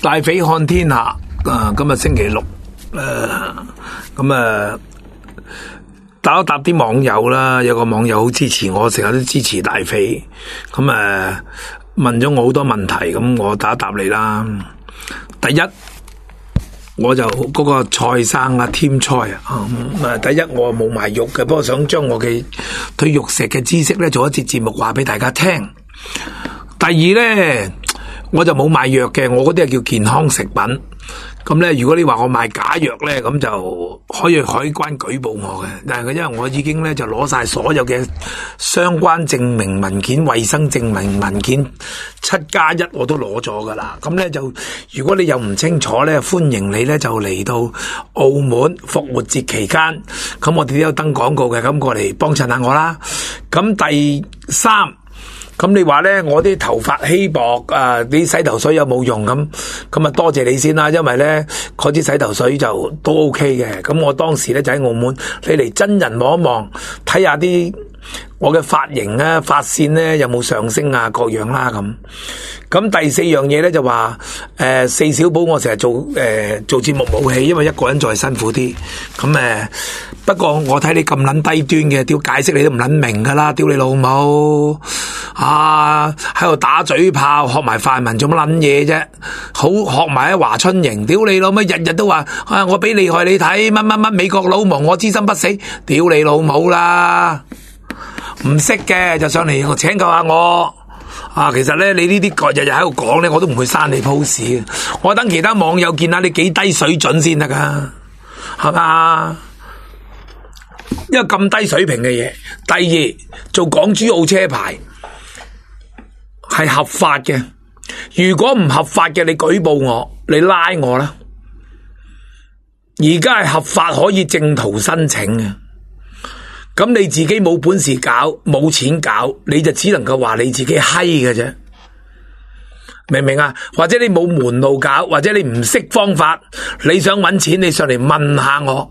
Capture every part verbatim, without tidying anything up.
大匪看天下啊！今日星期六，誒咁啊，答一答啲網友啦。有個網友好支持我，成日都支持大匪。咁啊，問咗我好多問題，咁我答一答你啦。第一，我就嗰個蔡生啊，添菜啊，咁啊，第一我冇賣肉嘅，不過想將我嘅對玉石嘅知識咧，做一節節目話俾大家聽。第二咧，我就冇賣藥嘅，我嗰啲係叫健康食品。咁咧，如果你話我賣假藥咧，咁就可以海關舉報我嘅。但係佢因為我已經咧就攞晒所有嘅相關證明文件、衛生證明文件七加一我都攞咗噶啦。咁咧就如果你又唔清楚咧，歡迎你咧就嚟到澳門復活節期間，咁我哋都有登廣告嘅，咁過嚟幫襯下我啦。咁第三。咁你話咧，我啲頭髮稀薄啊，啲洗頭水有冇用咁？咁啊多謝你先啦，因為咧嗰支洗頭水就都 OK 嘅。咁我當時咧就喺澳門，你嚟真人望一望，睇下啲我嘅髮型啊、髮線咧有冇上升啊，各樣啦咁。咁第四樣嘢咧就話，誒、呃、四小寶我成日做誒、呃、做節目冇氣，因為一個人再辛苦啲。咁誒、呃，不過我睇你咁撚低端嘅，屌解釋你都唔撚明噶啦，屌你老母！啊！喺度打嘴炮，學埋泛民做乜撚嘢啫？好學埋喺華春瑩，屌你老母！日日都話啊，我俾厲害你睇，乜乜乜美國佬亡我之心不死，屌你老母啦！唔識嘅就上嚟請教下我啊！其實咧，你呢啲日日喺度講咧，我都唔會刪你 post 嘅。我等其他網友見下你幾低水準先得噶，係嘛？因為咁低水平嘅嘢。第二，做港珠澳車牌。係合法嘅，如果唔合法嘅，你舉報我，你拉我啦。而家係合法可以正途申請嘅，咁你自己冇本事搞，冇錢搞，你就只能夠話你自己閪嘅啫，明唔明啊？或者你冇門路搞，或者你唔識方法，你想搵錢，你上嚟問下我。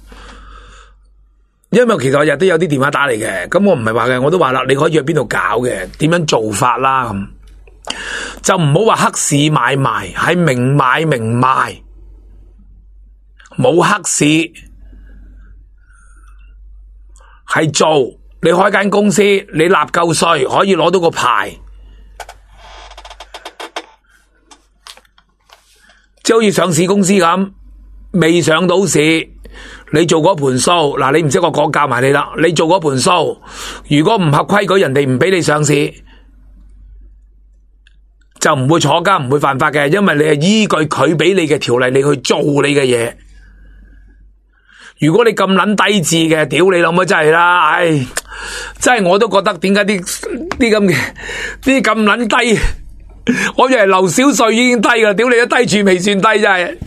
因為其實我日都有啲電話打嚟嘅，咁我唔係話嘅，我都話啦，你可以去邊度搞嘅，點樣做法啦咁，就唔好話黑市買賣，係明買明賣，冇黑市，係做。你開間公司，你納夠稅，可以攞到個牌，即係好似上市公司咁，未上到市。你做嗰盤數，嗱你唔識我講教埋你啦。你做嗰盤數，如果唔合規矩，人哋唔俾你上市，就唔會坐監，唔會犯法嘅，因為你係依據佢俾你嘅條例，你去做你嘅嘢。如果你咁撚低智嘅，屌你老母真係啦，唉，真係我都覺得點解啲啲咁嘅啲咁撚低，我以為劉小瑞已經低㗎，屌你都低處未算低，真係。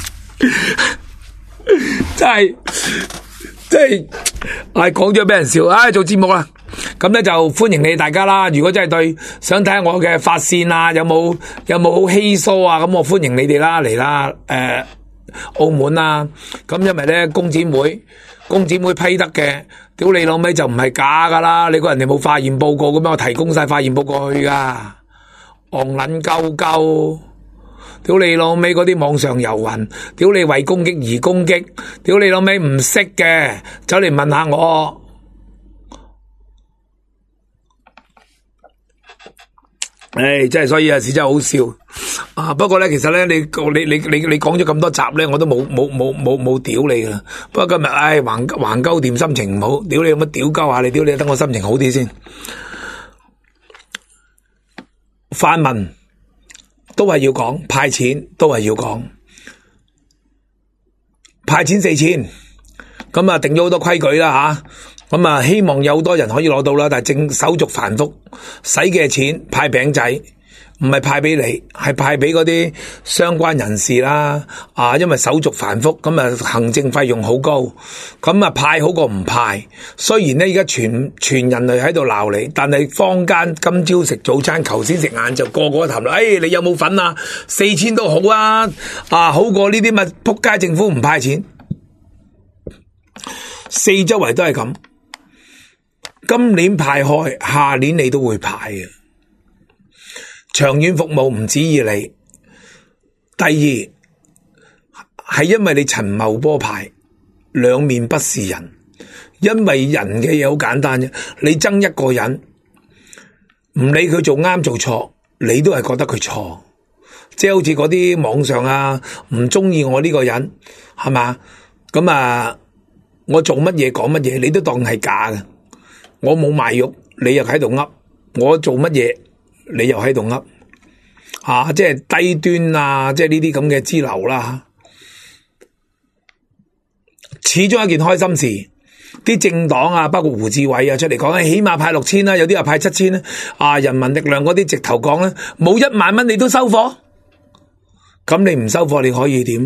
真係，真係，係講咗俾人笑，唉、哎，做節目啦，咁咧就歡迎你大家啦。如果真係對想睇下我嘅髮線啊，有冇有冇好稀疏啊，咁我歡迎你哋啦，嚟啦，誒、呃，澳門啊，咁因為咧工展會，工展會批得嘅，屌你老味就唔係假噶啦，你估人哋冇化驗報告咁樣，我提供晒化驗報告去噶，戇撚鳩鳩。屌你老味嗰啲網上遊魂，屌你為攻擊而攻擊，屌你老味唔識嘅，走嚟問下我。唉，真係所以有時真係好笑啊！不過咧，其實咧，你你你你你講咗咁多集咧，我都冇冇冇冇冇屌你噶啦。不過今日唉，橫橫鳩掂心情唔好，屌你有乜屌鳩下你，屌你等我心情好啲先。泛民。都係要講派錢，都係要講派錢四千，咁啊定咗好多規矩啦吓，咁啊希望有好多人可以攞到啦，但係正手續繁複，使嘅錢派餅仔，唔係派俾你，係派俾嗰啲相關人士啦，啊，因為手續繁複，咁啊行政費用好高，咁啊派好過唔派。雖然咧而家全全人類喺度鬧你，但係坊間今朝食早餐，頭先食晏就個個談論，誒你有冇份啊？四千都好啊，啊好過呢啲咪仆街政府唔派錢，四周圍都係咁。今年派開，下年你都會派嘅。長遠服務唔止意你， 第二係因為你陳茂波派兩面不是人，因為人嘅嘢好簡單啫，你憎一個人，唔理佢做啱做錯，你都係覺得佢錯，即係好似嗰啲網上啊，唔中意我呢個人係嘛，咁啊，我做乜嘢講乜嘢，你都當係假嘅，我冇賣肉，你又喺度噏，我做乜嘢，你又喺度噏。啊，即係低端啊，即係呢啲咁嘅支流啦。始終一件開心事，啲政黨啊，包括胡志偉啊出嚟講，起碼派六千啦，有啲又派七千啦。啊，人民力量嗰啲直頭講咧，冇一萬蚊你都收貨，咁你唔收貨你可以點？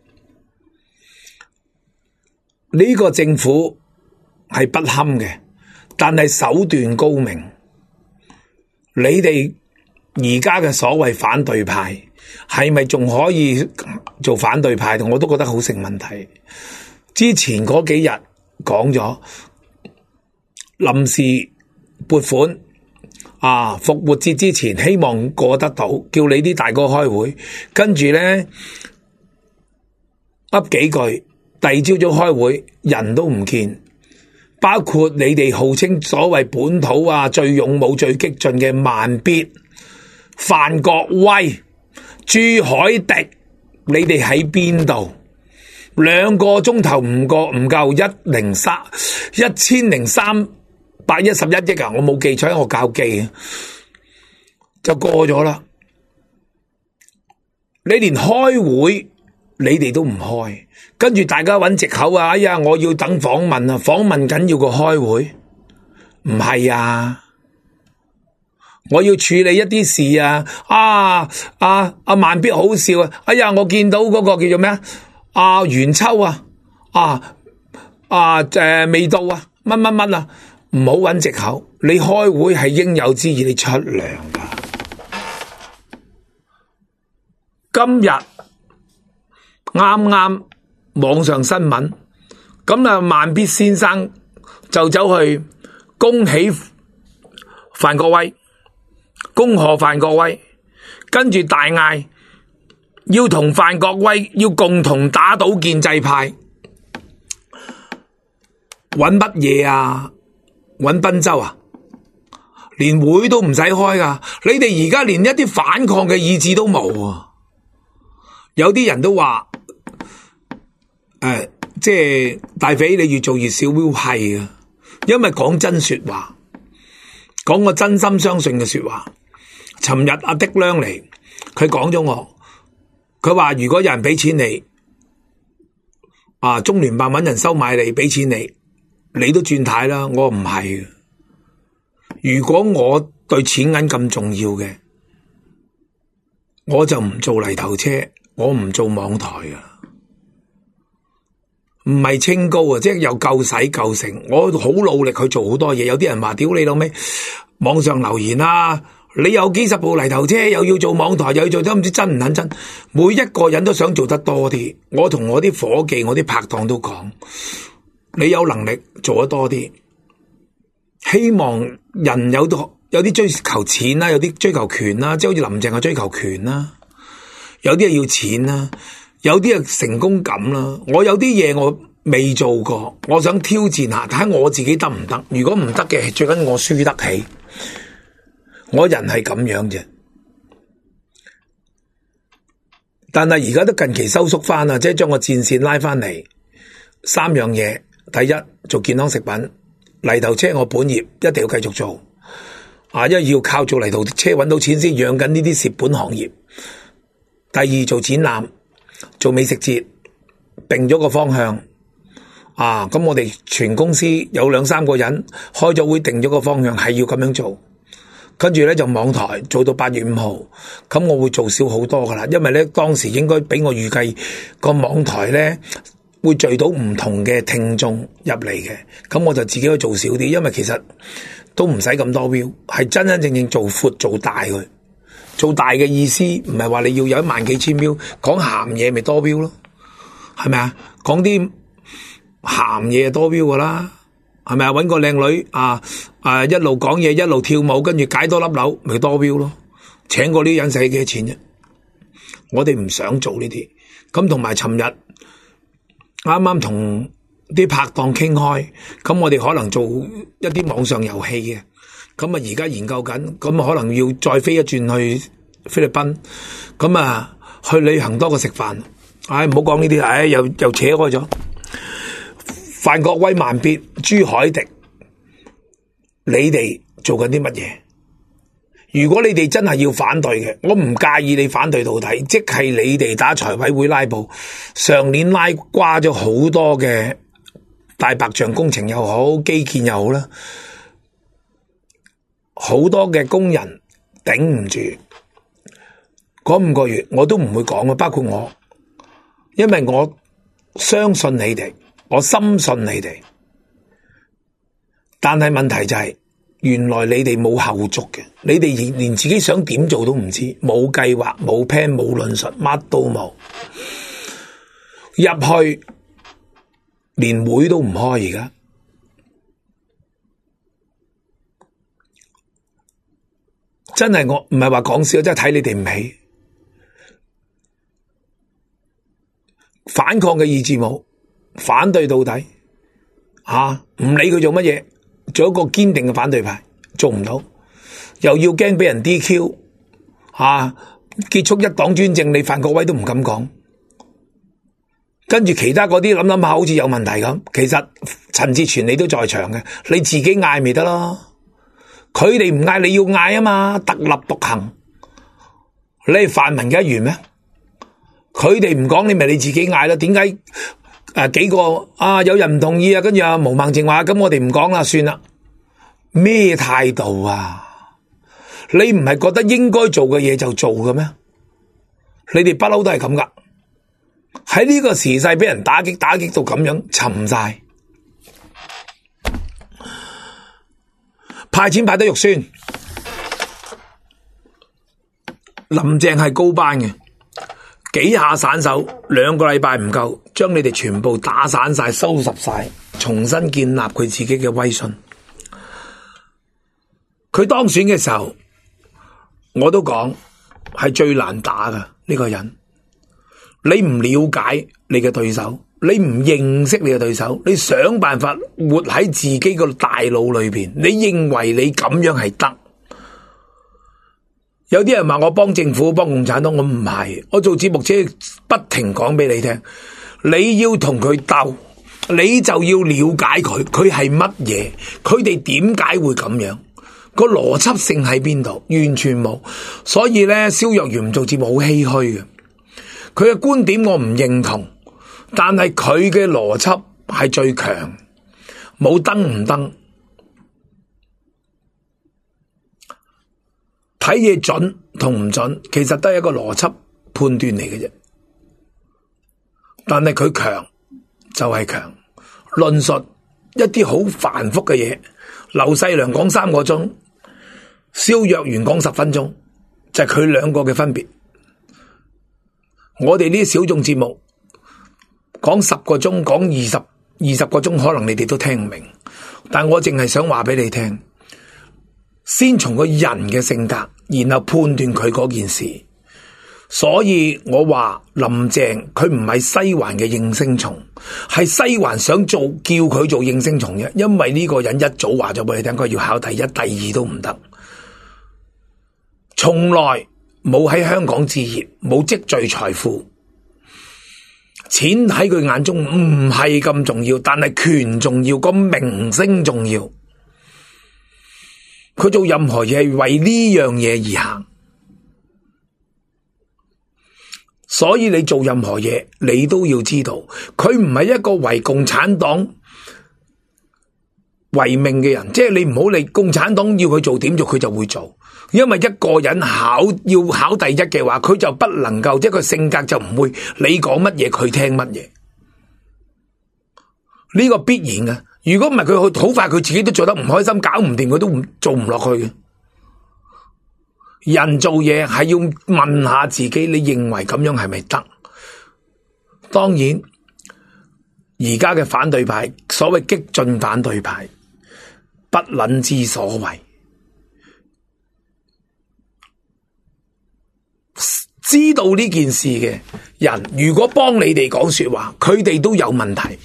呢個政府係不堪嘅，但係手段高明。你哋而家嘅所謂反對派係咪仲可以做反對派？我都覺得好成問題。之前嗰幾日講咗臨時撥款啊，復活節之前希望過得到，叫你啲大哥開會，跟住咧噏幾句，第二朝早開會人都唔見，包括你哋號稱所謂本土啊最勇武最激進嘅慢必、范國威、朱凱迪，你哋喺邊度？兩個鐘頭唔過唔夠一零三一千零三百一十一億啊！我冇記錯，我校記啊，就過咗啦。你連開會你哋都唔開，跟住大家揾藉口啊！哎呀，我要等訪問啊，訪問緊要過開會，唔係啊！我要處理一啲事啊！啊啊啊！慢必好笑啊！哎呀，我見到嗰個叫做咩啊？啊元秋啊！啊啊誒、呃、未到啊！乜乜乜啊！唔好揾藉口，你開會係應有之義，你出糧噶。今日啱啱網上新聞，咁啊慢必先生就走去恭喜范國威，恭賀范國威，跟住大嗌要同范國威要共同打倒建制派，揾乜嘢啊？揾賓州啊？連會都唔使開噶，你哋而家連一啲反抗嘅意志都冇啊！有啲人都話，誒、呃，即係大匪，你越做越少，係啊，因為講真說話，講個真心相信嘅說話。尋日阿的亮嚟，佢講咗我，佢話如果有人俾錢你，啊，中聯辦搵人收買你，俾錢你。你都轉軚啦，我唔係。如果我對錢銀咁重要嘅，我就唔做泥頭車，我唔做網台啊，唔係清高啊，即係又夠使夠成。我好努力去做好多嘢。有啲人話屌你老味，網上留言啊，你有幾十部泥頭車，又要做網台，又要做得唔知真唔撚真。每一個人都想做得多啲。我同我啲夥計、我啲拍檔都講。你有能力做得多啲，希望人有啲有啲追求錢啦，有啲追求權啦，即係好似林鄭係追求權啦，有啲係要錢啦，有啲係成功感啦。我有啲嘢我未做過，我想挑戰下，睇下我自己得唔得。如果唔得嘅，最緊要我輸得起。我人係咁樣啫，但係而家都近期收縮翻啦，即係將個戰線拉翻嚟，三樣嘢。第一，做健康食品，泥頭車我本業一定要繼續做，啊，因為要靠做泥頭車搵到錢先養緊呢啲蝕本行業。第二，做展覽，做美食節，定咗個方向，啊，咁我哋全公司有兩三個人開咗會，定咗個方向係要咁樣做。跟住咧就網台做到八月五號，咁我會做少好多噶啦，因為咧當時應該俾我預計個網台咧。會聚到唔同嘅聽眾入嚟嘅，咁我就自己去做少啲，因為其實都唔使咁多 view， 係真真正正做闊做大佢，做大嘅意思唔係話你要有一萬幾千 view， 講鹹嘢咪多 view 咯，係咪啊？講啲鹹嘢多 view 噶啦，係咪啊？搵個靚女啊啊一路講嘢一路跳舞，跟住解多粒樓咪多 view 咯，請過呢啲人使幾多錢啫？ 我哋唔想做呢啲。咁同埋尋日啱啱同啲拍檔傾開，咁我哋可能做一啲網上遊戲嘅，咁啊而家研究緊，咁可能要再飛一轉去菲律賓，咁啊去旅行多過食飯。唉，唔好講呢啲，唉又又扯開咗。范國威、慢必、朱凱迪，你哋做緊啲乜嘢？如果你哋真係要反對嘅，我唔介意你反對到底，即係你哋打財委會拉布，上年拉瓜咗好多嘅大白象工程又好，基建又好啦，好多嘅工人頂唔住，嗰五個月我都唔會講嘅，包括我，因為我相信你哋，我深信你哋，但係問題就係、是。原來你哋冇後續嘅，你哋連自己想點做都唔知，冇計劃、冇 plan、冇論述，乜都冇。入去連會都唔開，而家真係我唔係話講笑，真係睇你哋唔起。反抗嘅意志冇，反對到底，吓唔理佢做乜嘢。做一個堅定嘅反對派，做唔到，又要驚俾人 D Q， 啊，結束一黨專政，你范國威都唔敢講，跟住其他嗰啲諗諗下，好似有問題咁。其實陳志全你都在場嘅，你自己嗌咪得咯，佢哋唔嗌，你要嗌啊嘛，特立獨行，你係泛民嘅一員咩？佢哋唔講，你咪你自己嗌咯。點解？誒、啊，幾個啊？有人唔同意啊，跟住啊，毛孟靜話咁，我哋唔講啦，算啦。咩態度啊？你唔係覺得應該做嘅嘢就做嘅咩？你哋不嬲都係咁噶。喺呢個時勢俾人打擊，打擊到咁樣沉晒，派錢派得肉酸。林鄭係高班嘅。幾下散手，兩個禮拜唔夠，將你哋全部打散晒、收拾晒，重新建立佢自己嘅威信。佢當選嘅時候，我都講係最難打㗎呢個人。你唔了解你嘅對手，你唔認識你嘅對手，你想辦法活喺自己個大腦裏邊，你認為你咁樣係得？有啲人話我幫政府幫共產黨，我唔係，我做節目只係不停講俾你聽，你要同佢鬥，你就要了解佢，佢係乜嘢，佢哋點解會咁樣，個邏輯性喺邊度，完全冇。所以咧，蕭若元唔做節目好唏噓嘅，佢嘅觀點我唔認同，但係佢嘅邏輯係最強，冇登唔登。睇嘢準同唔準，其實都係一個邏輯判斷嚟嘅啫。但係佢強就係強，論述一啲好繁複嘅嘢。劉細良講三個鐘，蕭若元講十分鐘，就係佢兩個嘅分別。我哋呢啲小眾節目講十個鐘，講二十二十個鐘，可能你哋都聽唔明。但我淨係想話俾你聽。先從個人嘅性格，然後判斷佢嗰件事。所以我話林鄭佢唔係西環嘅應聲蟲，係西環想做叫佢做應聲蟲嘅。因為呢個人一早話咗俾你聽，佢要考第一、第二都唔得，從來冇喺香港置業，冇積聚財富，錢喺佢眼中唔係咁重要，但係權重要，個名聲重要。佢做任何嘢係為呢樣嘢而行，所以你做任何嘢，你都要知道，佢唔係一個為共產黨為命嘅人，即係你唔好理共產黨要佢做點做，佢就會做。因為一個人考要考第一嘅話，佢就不能夠，即係佢性格就唔會你講乜嘢佢聽乜嘢，呢個必然嘅。如果唔係佢去好快，佢自己都做得唔開心，搞唔掂，佢都唔做唔落去嘅。人做嘢係要問下自己，你認為咁樣係咪得？當然，而家嘅反對派，所謂激進反對派，不撚知所謂， 知道呢件事嘅人，如果幫你哋講說話，佢哋都有問題，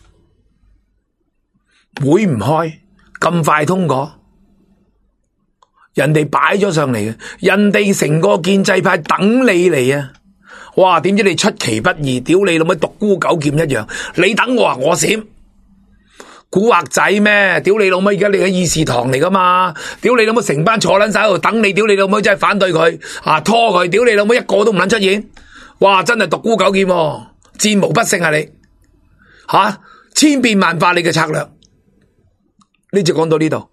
會唔開咁快通過？人哋擺咗上嚟嘅，人哋成個建制派等你嚟啊！哇，點知你出其不意，屌你老母獨孤九劍一樣，你等我啊，我閃。古惑仔咩？屌你老母！而家你喺議事堂嚟噶嘛？屌你老母！成班坐撚晒喺度等你，屌你老母！真係反對佢啊，拖佢！屌你老母！一個都唔撚出現，哇！真係獨孤九劍，戰無不勝啊你！吓、啊，千變萬化你嘅策略，呢就講到呢度。